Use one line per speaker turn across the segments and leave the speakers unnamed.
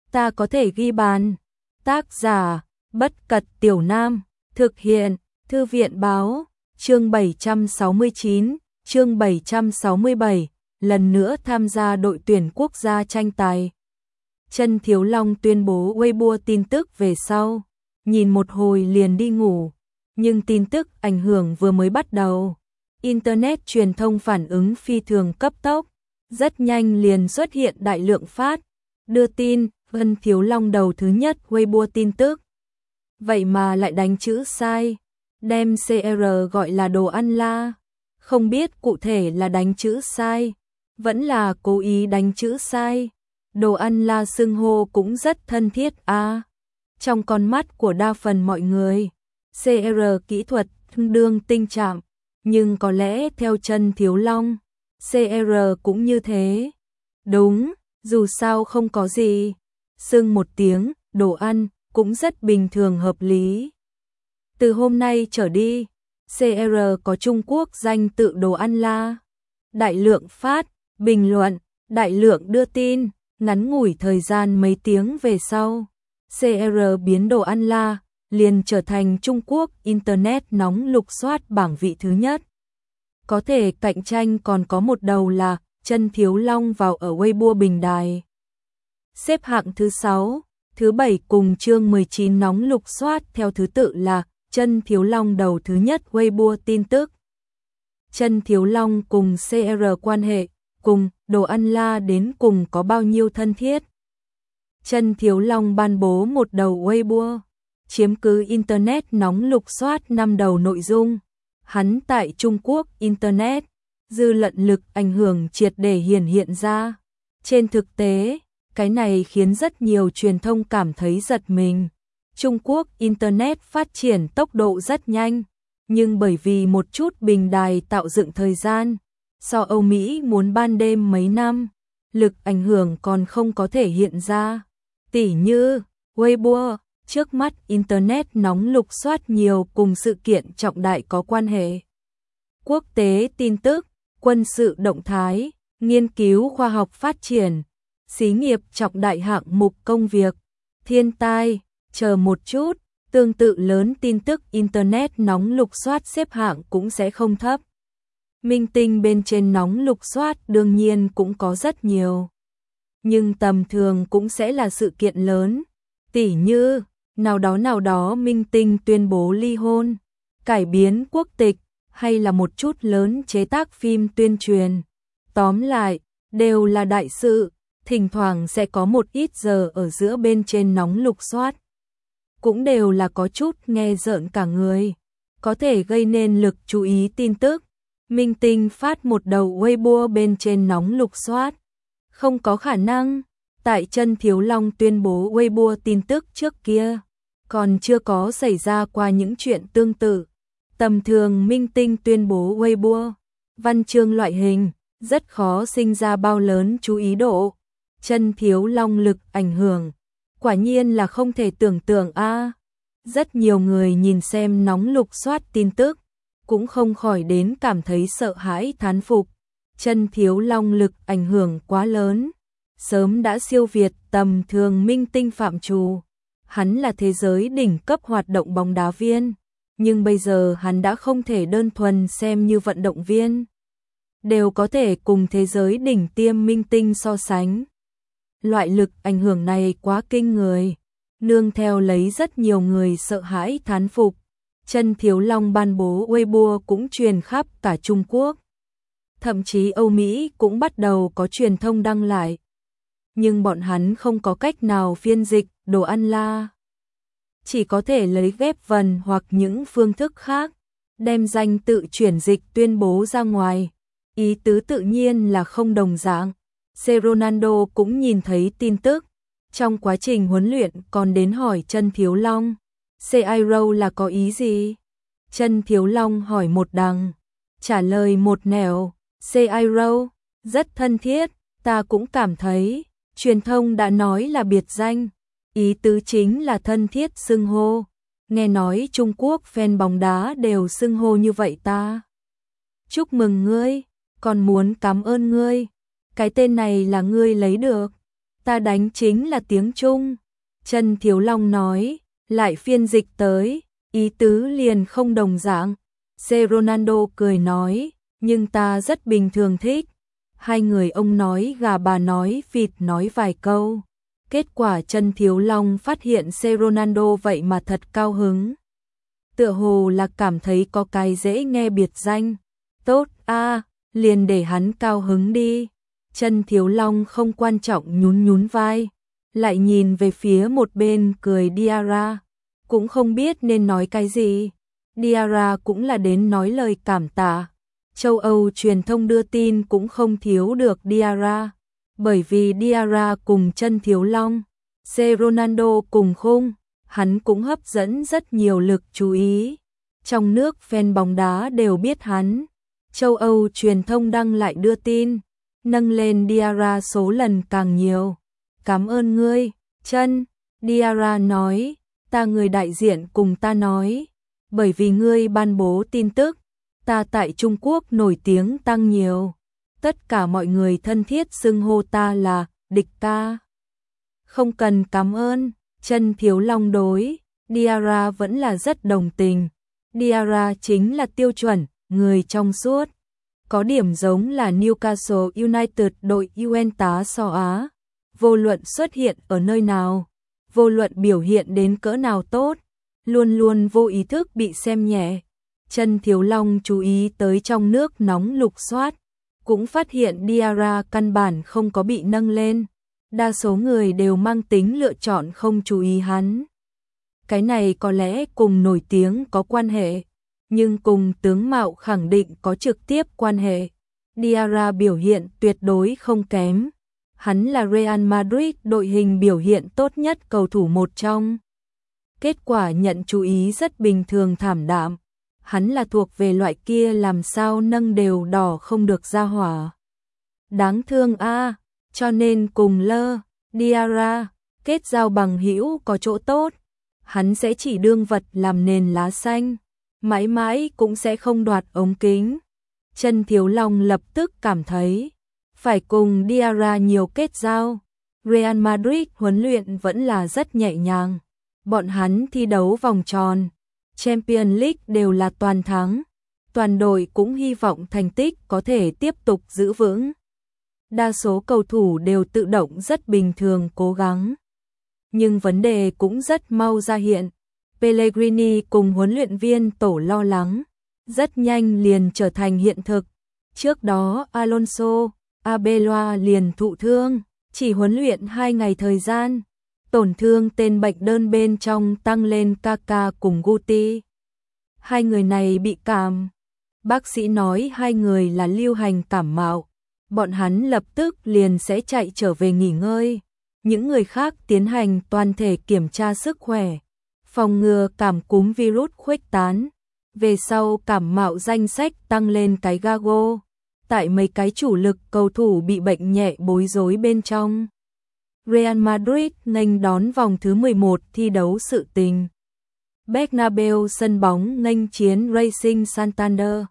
ta có thể ghi bàn. Tác giả, Bất Cật Tiểu Nam, thực hiện, Thư viện báo, chương 769, chương 767, lần nữa tham gia đội tuyển quốc gia tranh tài. Chân Thiếu Long tuyên bố Weibo tin tức về sau, nhìn một hồi liền đi ngủ, nhưng tin tức ảnh hưởng vừa mới bắt đầu. Internet truyền thông phản ứng phi thường cấp tốc, rất nhanh liền xuất hiện đại lượng phát, đưa tin, Chân Thiếu Long đầu thứ nhất Weibo tin tức. Vậy mà lại đánh chữ sai, đem CR gọi là đồ ăn la, không biết cụ thể là đánh chữ sai, vẫn là cố ý đánh chữ sai. Đồ ăn la xưng hô cũng rất thân thiết a. Trong con mắt của đa phần mọi người, CR kỹ thuật tương đương tinh chạm, nhưng có lẽ theo Chân Thiếu Long, CR cũng như thế. Đúng, dù sao không có gì, xưng một tiếng, đồ ăn, cũng rất bình thường hợp lý. Từ hôm nay trở đi, CR có Trung Quốc danh tự đồ ăn la. Đại lượng phát, bình luận, đại lượng đưa tin, ngắn ngủi thời gian mấy tiếng về sau, CR biến đồ ăn la, liền trở thành Trung Quốc Internet nóng lục soát bảng vị thứ nhất. Có thể cạnh tranh còn có một đầu là Chân Thiếu Long vào ở Weibo bình đài. Xếp hạng thứ 6, thứ 7 cùng chương 19 nóng lục soát theo thứ tự là Chân Thiếu Long đầu thứ nhất Weibo tin tức. Chân Thiếu Long cùng CR quan hệ, cùng đồ ăn la đến cùng có bao nhiêu thân thiết. Chân Thiếu Long ban bố một đầu Weibo, chiếm cứ Internet nóng lục soát 5 đầu nội dung. Hắn tại Trung Quốc Internet, dư luận lực ảnh hưởng triệt để hiện ra. Trên thực tế, cái này khiến rất nhiều truyền thông cảm thấy giật mình. Trung Quốc Internet phát triển tốc độ rất nhanh, nhưng bởi vì một chút bình đài tạo dựng thời gian, so Âu Mỹ muốn ban đêm mấy năm, lực ảnh hưởng còn không có thể hiện ra. Tỉ như, Weibo, trước mắt Internet nóng lục soát nhiều cùng sự kiện trọng đại có quan hệ. Quốc tế tin tức, quân sự động thái, nghiên cứu khoa học phát triển, xí nghiệp trọng đại hạng mục công việc, thiên tai, chờ một chút, tương tự lớn tin tức Internet nóng lục soát xếp hạng cũng sẽ không thấp. Minh tinh bên trên nóng lục soát đương nhiên cũng có rất nhiều. Nhưng tầm thường cũng sẽ là sự kiện lớn, tỉ như nào đó minh tinh tuyên bố ly hôn, cải biến quốc tịch, hay là một chút lớn chế tác phim tuyên truyền. Tóm lại, đều là đại sự, thỉnh thoảng sẽ có một ít giờ ở giữa bên trên nóng lục soát. Cũng đều là có chút nghe rợn cả người, có thể gây nên lực chú ý tin tức. Minh tinh phát một đầu Weibo bên trên nóng lục soát. Không có khả năng, tại Chân Thiếu Long tuyên bố Weibo tin tức trước kia, còn chưa có xảy ra qua những chuyện tương tự. Tầm thường minh tinh tuyên bố Weibo, văn chương loại hình, rất khó sinh ra bao lớn chú ý độ. Chân Thiếu Long lực ảnh hưởng, quả nhiên là không thể tưởng tượng a. Rất nhiều người nhìn xem nóng lục soát tin tức, cũng không khỏi đến cảm thấy sợ hãi thán phục. Chân Thiếu Long lực ảnh hưởng quá lớn, sớm đã siêu việt tầm thường minh tinh phạm trù. Hắn là thế giới đỉnh cấp hoạt động bóng đá viên, nhưng bây giờ hắn đã không thể đơn thuần xem như vận động viên, đều có thể cùng thế giới đỉnh tiêm minh tinh so sánh. Loại lực ảnh hưởng này quá kinh người, nương theo lấy rất nhiều người sợ hãi thán phục. Chân Thiếu Long ban bố Weibo cũng truyền khắp cả Trung Quốc. Thậm chí Âu Mỹ cũng bắt đầu có truyền thông đăng lại. Nhưng bọn hắn không có cách nào phiên dịch đồ ăn la. Chỉ có thể lấy ghép vần hoặc những phương thức khác, đem danh tự chuyển dịch tuyên bố ra ngoài. Ý tứ tự nhiên là không đồng dạng. Ronaldo cũng nhìn thấy tin tức. Trong quá trình huấn luyện còn đến hỏi Chân Thiếu Long, CIRO là có ý gì? Chân Thiếu Long hỏi một đằng, trả lời một nẻo, CIRO, rất thân thiết, ta cũng cảm thấy, truyền thông đã nói là biệt danh, ý tứ chính là thân thiết xưng hô, nghe nói Trung Quốc fan bóng đá đều xưng hô như vậy ta. Chúc mừng ngươi, còn muốn cảm ơn ngươi, cái tên này là ngươi lấy được. Ta đánh chính là tiếng Trung. Trần Thiếu Long nói, lại phiên dịch tới, ý tứ liền không đồng dạng. C. Ronaldo cười nói, nhưng ta rất bình thường thích. Hai người ông nói gà bà nói vịt nói vài câu. Kết quả Trần Thiếu Long phát hiện C. Ronaldo vậy mà thật cao hứng. Tựa hồ là cảm thấy có cái dễ nghe biệt danh. Tốt a, liền để hắn cao hứng đi. Trần Thiếu Long không quan trọng nhún nhún vai, lại nhìn về phía một bên cười Diarra, cũng không biết nên nói cái gì. Diarra cũng là đến nói lời cảm tạ. Châu Âu truyền thông đưa tin cũng không thiếu được Diarra, bởi vì Diarra cùng Trần Thiếu Long, C. Ronaldo cùng khung, hắn cũng hấp dẫn rất nhiều lực chú ý. Trong nước fan bóng đá đều biết hắn. Châu Âu truyền thông đăng lại đưa tin, nâng lên Diarra số lần càng nhiều. Cảm ơn ngươi, Trân. Diarra nói, ta người đại diện cùng ta nói, bởi vì ngươi ban bố tin tức, ta tại Trung Quốc nổi tiếng tăng nhiều. Tất cả mọi người thân thiết xưng hô ta là địch ca. Không cần cảm ơn. Trần Thiếu Long đối Diarra vẫn là rất đồng tình. Diarra chính là tiêu chuẩn người trong suốt, có điểm giống là Newcastle United đội U18 so Á. Vô luận xuất hiện ở nơi nào, vô luận biểu hiện đến cỡ nào tốt, luôn luôn vô ý thức bị xem nhẹ. Trần Thiếu Long chú ý tới trong nước nóng lục soát, cũng phát hiện Diarra căn bản không có bị nâng lên. Đa số người đều mang tính lựa chọn không chú ý hắn. Cái này có lẽ cùng nổi tiếng có quan hệ, nhưng cùng tướng mạo khẳng định có trực tiếp quan hệ. Diarra biểu hiện tuyệt đối không kém. Hắn là Real Madrid đội hình biểu hiện tốt nhất cầu thủ một trong. Kết quả nhận chú ý rất bình thường thảm đạm. Hắn là thuộc về loại kia làm sao nâng đều đỏ không được ra hỏa. Đáng thương a, cho nên cùng lơ, Diarra, kết giao bằng hữu có chỗ tốt. Hắn sẽ chỉ đương vật làm nền lá xanh, mãi mãi cũng sẽ không đoạt ống kính. Trần Thiếu Long lập tức cảm thấy, phải cùng Diarra nhiều kết giao. Real Madrid huấn luyện vẫn là rất nhẹ nhàng. Bọn hắn thi đấu vòng tròn, Champions League đều là toàn thắng. Toàn đội cũng hy vọng thành tích có thể tiếp tục giữ vững. Đa số cầu thủ đều tự động rất bình thường cố gắng. Nhưng vấn đề cũng rất mau ra hiện. Pellegrini cùng huấn luyện viên tổ lo lắng, rất nhanh liền trở thành hiện thực. Trước đó Alonso, Arbeloa liền thụ thương, chỉ huấn luyện 2 ngày thời gian. Tổn thương tên bệnh đơn bên trong tăng lên Kaka cùng Guti. Hai người này bị cảm. Bác sĩ nói hai người là lưu hành cảm mạo. Bọn hắn lập tức liền sẽ chạy trở về nghỉ ngơi. Những người khác tiến hành toàn thể kiểm tra sức khỏe, phòng ngừa cảm cúm virus khuếch tán. Về sau cảm mạo danh sách tăng lên cái Gago. Tại mấy cái chủ lực cầu thủ bị bệnh nhẹ bối rối bên trong. Real Madrid nghênh đón vòng thứ 11 thi đấu sự tình. Bernabeu sân bóng nghênh chiến Racing Santander.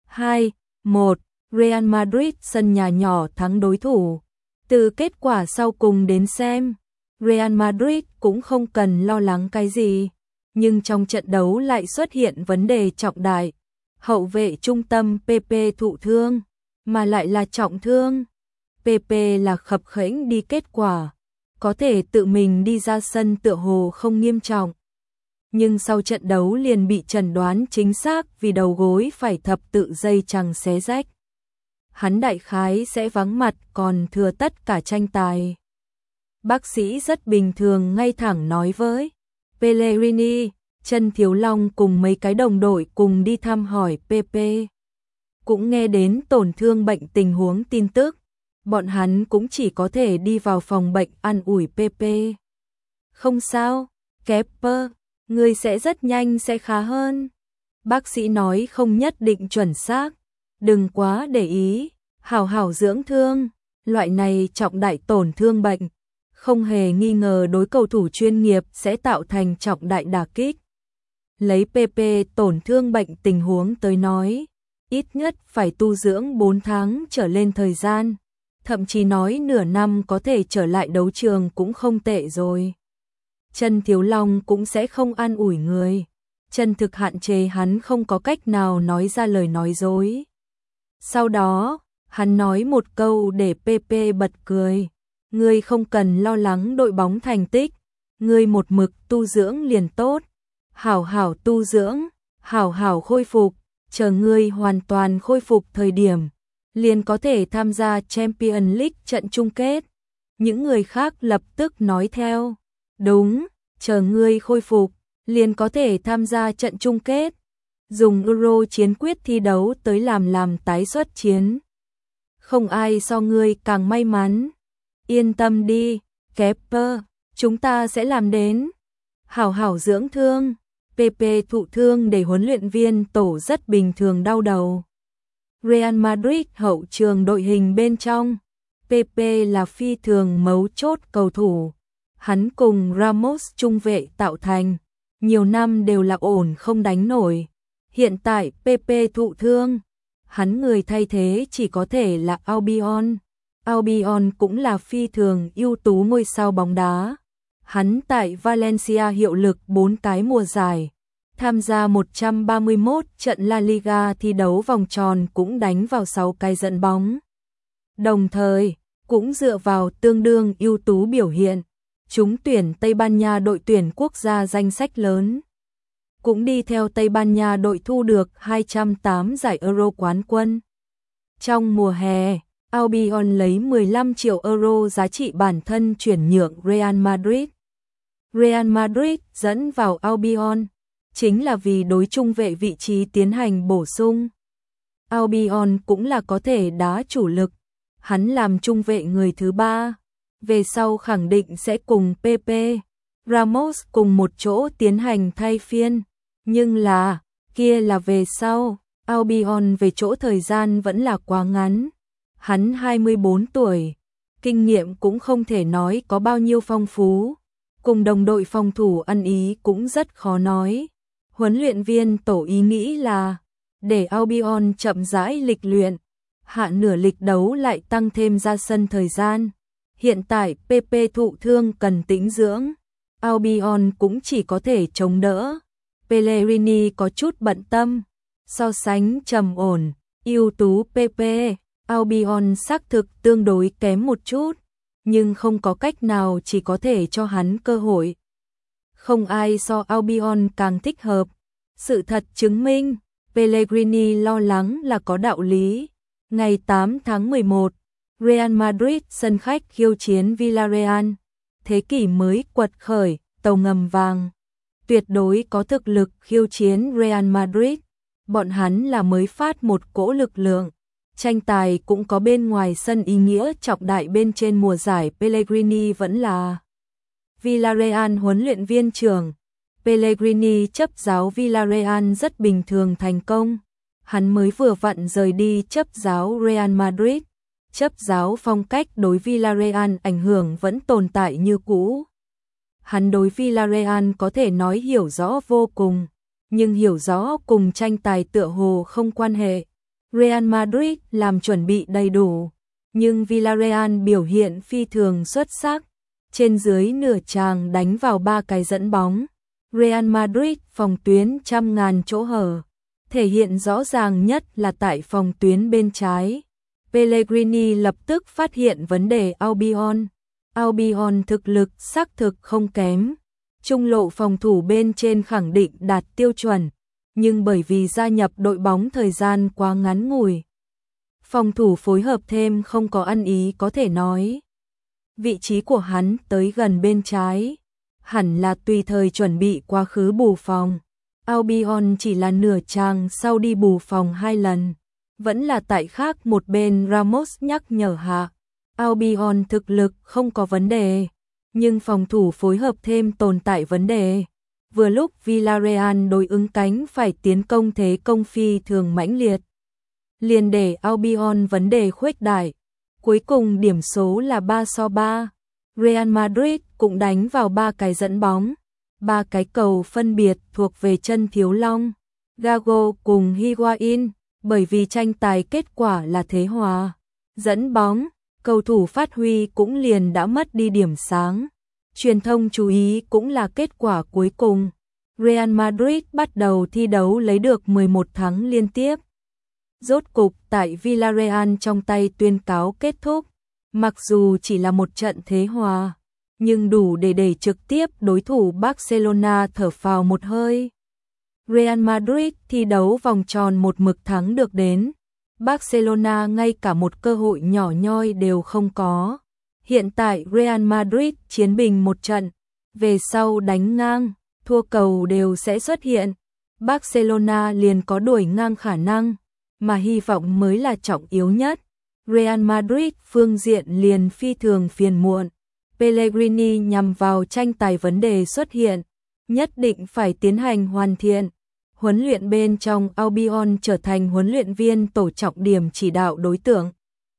2-1, Real Madrid sân nhà nhỏ thắng đối thủ. Từ kết quả sau cùng đến xem, Real Madrid cũng không cần lo lắng cái gì. Nhưng trong trận đấu lại xuất hiện vấn đề trọng đại. Hậu vệ trung tâm Pepe thụ thương, mà lại là trọng thương. Pepe là khập khiễng đi kết quả. Có thể tự mình đi ra sân tựa hồ không nghiêm trọng. Nhưng sau trận đấu liền bị chẩn đoán chính xác vì đầu gối phải thập tự dây chằng xé rách. Hắn đại khái sẽ vắng mặt còn thừa tất cả tranh tài. Bác sĩ rất bình thường ngay thẳng nói với Pellegrini, Trần Thiếu Long cùng mấy cái đồng đội cùng đi thăm hỏi Pepe. Cũng nghe đến tổn thương bệnh tình huống tin tức. Bọn hắn cũng chỉ có thể đi vào phòng bệnh an ủi Pepe. Không sao, Kepper, ngươi sẽ rất nhanh sẽ khá hơn. Bác sĩ nói không nhất định chuẩn xác. Đừng quá để ý, hảo hảo dưỡng thương. Loại này trọng đại tổn thương bệnh, không hề nghi ngờ đối cầu thủ chuyên nghiệp sẽ tạo thành trọng đại đả kích. Lấy Pepe tổn thương bệnh tình huống tới nói, ít nhất phải tu dưỡng 4 tháng trở lên thời gian. thậm chí nói nửa năm có thể trở lại đấu trường cũng không tệ rồi. Trần Thiếu Long cũng sẽ không an ủi người. Chân thực hạn chế hắn không có cách nào nói ra lời nói dối. Sau đó, hắn nói một câu để PP bật cười. Ngươi không cần lo lắng đội bóng thành tích, ngươi một mực tu dưỡng liền tốt. Hảo hảo tu dưỡng, hảo hảo khôi phục, chờ ngươi hoàn toàn khôi phục thời điểm, liền có thể tham gia Champions League trận chung kết. Những người khác lập tức nói theo. Đúng, chờ ngươi khôi phục, liền có thể tham gia trận chung kết. Dùng Euro chiến quyết thi đấu tới làm tái xuất chiến. Không ai so ngươi càng may mắn. Yên tâm đi, Kepper, chúng ta sẽ làm đến. Hảo hảo dưỡng thương. PP thụ thương để huấn luyện viên tổ rất bình thường đau đầu. Real Madrid hậu trường đội hình bên trong. PP là phi thường mấu chốt cầu thủ. Hắn cùng Ramos trung vệ tạo thành. Nhiều năm đều là ổn không đánh nổi. Hiện tại PP thụ thương. Hắn người thay thế chỉ có thể là Albion. Albion cũng là phi thường ưu tú ngôi sao bóng đá. Hắn tại Valencia hiệu lực 4 cái mùa giải. Tham gia 131 trận La Liga thi đấu vòng tròn cũng đánh vào 6 cái dẫn bóng. Đồng thời, cũng dựa vào tương đương ưu tú biểu hiện, trúng tuyển Tây Ban Nha đội tuyển quốc gia danh sách lớn. Cũng đi theo Tây Ban Nha đội thu được 208 giải Euro quán quân. Trong mùa hè, Albion lấy 15 triệu euro giá trị bản thân chuyển nhượng Real Madrid. Real Madrid dẫn vào Albion, chính là vì đối trung vệ vị trí tiến hành bổ sung. Albion cũng là có thể đá chủ lực, hắn làm trung vệ người thứ 3, về sau khẳng định sẽ cùng PP, Ramos cùng một chỗ tiến hành thay phiên, nhưng là, kia là về sau, Albion về chỗ thời gian vẫn là quá ngắn. Hắn 24 tuổi, kinh nghiệm cũng không thể nói có bao nhiêu phong phú, cùng đồng đội phòng thủ ăn ý cũng rất khó nói. Huấn luyện viên tổ ý nghĩ là để Albion chậm rãi lịch luyện, hạ nửa lịch đấu lại tăng thêm ra sân thời gian. Hiện tại PP thụ thương cần tĩnh dưỡng, Albion cũng chỉ có thể chống đỡ. Pellegrini có chút bận tâm, so sánh trầm ổn, ưu tú PP, Albion xác thực tương đối kém một chút, nhưng không có cách nào chỉ có thể cho hắn cơ hội. Không ai so Albion càng thích hợp. Sự thật chứng minh, Pellegrini lo lắng là có đạo lý. Ngày 8 tháng 11, Real Madrid sân khách khiêu chiến Villarreal. Thế kỷ mới quật khởi, tàu ngầm vàng. Tuyệt đối có thực lực khiêu chiến Real Madrid. Bọn hắn là mới phát một cỗ lực lượng. Tranh tài cũng có bên ngoài sân ý nghĩa trọng đại bên trên mùa giải. Pellegrini vẫn là Villarreal huấn luyện viên trưởng. Pellegrini chấp giáo Villarreal rất bình thường thành công. Hắn mới vừa vặn rời đi chấp giáo Real Madrid. Chấp giáo phong cách đối Villarreal ảnh hưởng vẫn tồn tại như cũ. Hắn đối Villarreal có thể nói hiểu rõ vô cùng, nhưng hiểu rõ cùng tranh tài tựa hồ không quan hệ. Real Madrid làm chuẩn bị đầy đủ, nhưng Villarreal biểu hiện phi thường xuất sắc. Trên dưới nửa tràng đánh vào 3 cái dẫn bóng. Real Madrid phòng tuyến trăm ngàn chỗ hở, thể hiện rõ ràng nhất là tại phòng tuyến bên trái. Pellegrini lập tức phát hiện vấn đề Albion. Albion thực lực xác thực không kém, trung lộ phòng thủ bên trên khẳng định đạt tiêu chuẩn, nhưng bởi vì gia nhập đội bóng thời gian quá ngắn ngủi, phòng thủ phối hợp thêm không có ăn ý có thể nói. Vị trí của hắn tới gần bên trái, hẳn là tùy thời chuẩn bị quá khứ bù phòng. Albion chỉ là nửa chàng sau đi bù phòng 2 lần, vẫn là tại khác một bên Ramos nhắc nhở hạ. Albion thực lực không có vấn đề, nhưng phòng thủ phối hợp thêm tồn tại vấn đề. Vừa lúc Villarreal đối ứng cánh phải tiến công thế công phi thường mãnh liệt, liền để Albion vấn đề khuếch đại. Cuối cùng điểm số là 3-3. Real Madrid cũng đánh vào 3 cái dẫn bóng, 3 cái cầu phân biệt thuộc về chân Thiếu Long, Gago cùng Higuain, bởi vì tranh tài kết quả là thế hòa. Dẫn bóng, cầu thủ phát huy cũng liền đã mất đi điểm sáng. Truyền thông chú ý cũng là kết quả cuối cùng. Real Madrid bắt đầu thi đấu lấy được 11 thắng liên tiếp. Rốt cục tại Villarreal trong tay tuyên cáo kết thúc. Mặc dù chỉ là một trận thế hòa, nhưng đủ để đẩy trực tiếp đối thủ Barcelona thở phào một hơi. Real Madrid thi đấu vòng tròn một mực thắng được đến. Barcelona ngay cả một cơ hội nhỏ nhoi đều không có. Hiện tại Real Madrid chiến bình một trận, về sau đánh ngang, thua cầu đều sẽ xuất hiện. Barcelona liền có đuổi ngang khả năng, mà hy vọng mới là trọng yếu nhất. Real Madrid phương diện liền phi thường phiền muộn. Pellegrini nhằm vào tranh tài vấn đề xuất hiện, nhất định phải tiến hành hoàn thiện. Huấn luyện bên trong Albion trở thành huấn luyện viên tổ trọng điểm chỉ đạo đối tượng.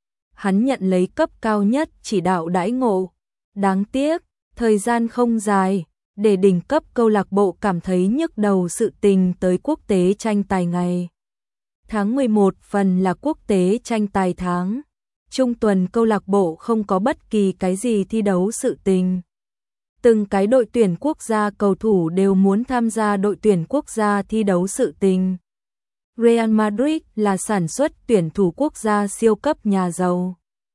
Hắn nhận lấy cấp cao nhất chỉ đạo đãi ngộ. Đáng tiếc, thời gian không dài, để đỉnh cấp câu lạc bộ cảm thấy nhức đầu sự tình tới quốc tế tranh tài ngày. Tháng 11 phần là quốc tế tranh tài tháng. Trung tuần câu lạc bộ không có bất kỳ cái gì thi đấu sự tình. Từng cái đội tuyển quốc gia cầu thủ đều muốn tham gia đội tuyển quốc gia thi đấu sự tình. Real Madrid là sản xuất tuyển thủ quốc gia siêu cấp nhà giàu.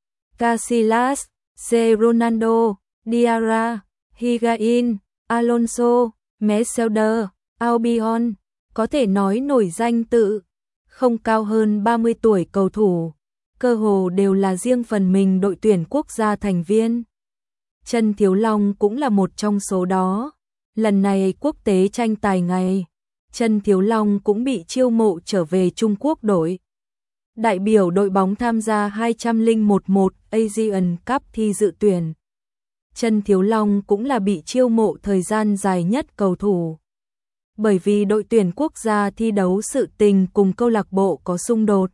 Casillas, C. Ronaldo, Diarra, Higuain, Alonso, Mercedes, Albion, có thể nói nổi danh tự, không cao hơn 30 tuổi cầu thủ, cơ hồ đều là riêng phần mình đội tuyển quốc gia thành viên. Trần Thiếu Long cũng là một trong số đó. Lần này quốc tế tranh tài ngày, Trần Thiếu Long cũng bị chiêu mộ trở về Trung Quốc đội. Đại biểu đội bóng tham gia 201 Asian Cup thi dự tuyển. Trần Thiếu Long cũng là bị chiêu mộ thời gian dài nhất cầu thủ. Bởi vì đội tuyển quốc gia thi đấu sự tình cùng câu lạc bộ có xung đột.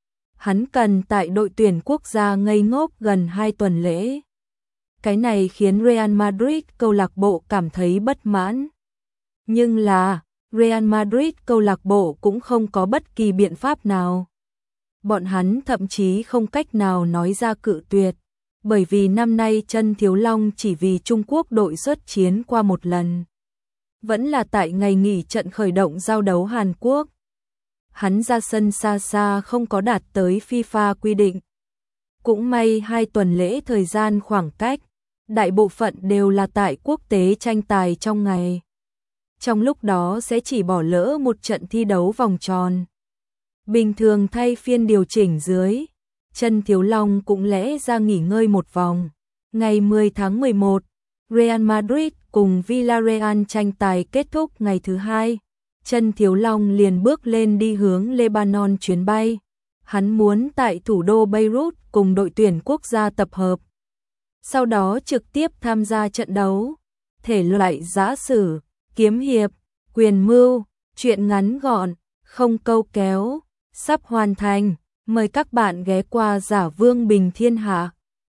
Hắn cần tại đội tuyển quốc gia ngây ngốc gần 2 tuần lễ. Cái này khiến Real Madrid câu lạc bộ cảm thấy bất mãn. Nhưng là, Real Madrid câu lạc bộ cũng không có bất kỳ biện pháp nào. Bọn hắn thậm chí không cách nào nói ra cự tuyệt, bởi vì năm nay Trần Thiếu Long chỉ vì Trung Quốc đội xuất chiến qua một lần. Vẫn là tại ngày nghỉ trận khởi động giao đấu Hàn Quốc. Hắn ra sân xa xa không có đạt tới FIFA quy định. Cũng may 2 tuần lễ thời gian khoảng cách, đại bộ phận đều là tại quốc tế tranh tài trong ngày. Trong lúc đó sẽ chỉ bỏ lỡ một trận thi đấu vòng tròn. Bình thường thay phiên điều chỉnh dưới, Trần Thiếu Long cũng lẽ ra nghỉ ngơi một vòng. Ngày 10 tháng 11, Real Madrid cùng Villarreal tranh tài kết thúc ngày thứ hai. Trần Thiếu Long liền bước lên đi hướng Lebanon chuyến bay. Hắn muốn tại thủ đô Beirut cùng đội tuyển quốc gia tập hợp. Sau đó trực tiếp tham gia trận đấu. Thể loại giã sử, kiếm hiệp, quyền mưu, truyện ngắn gọn, không câu kéo, sắp hoàn thành. Mời các bạn ghé qua Giả Vương Bình Thiên Hạ.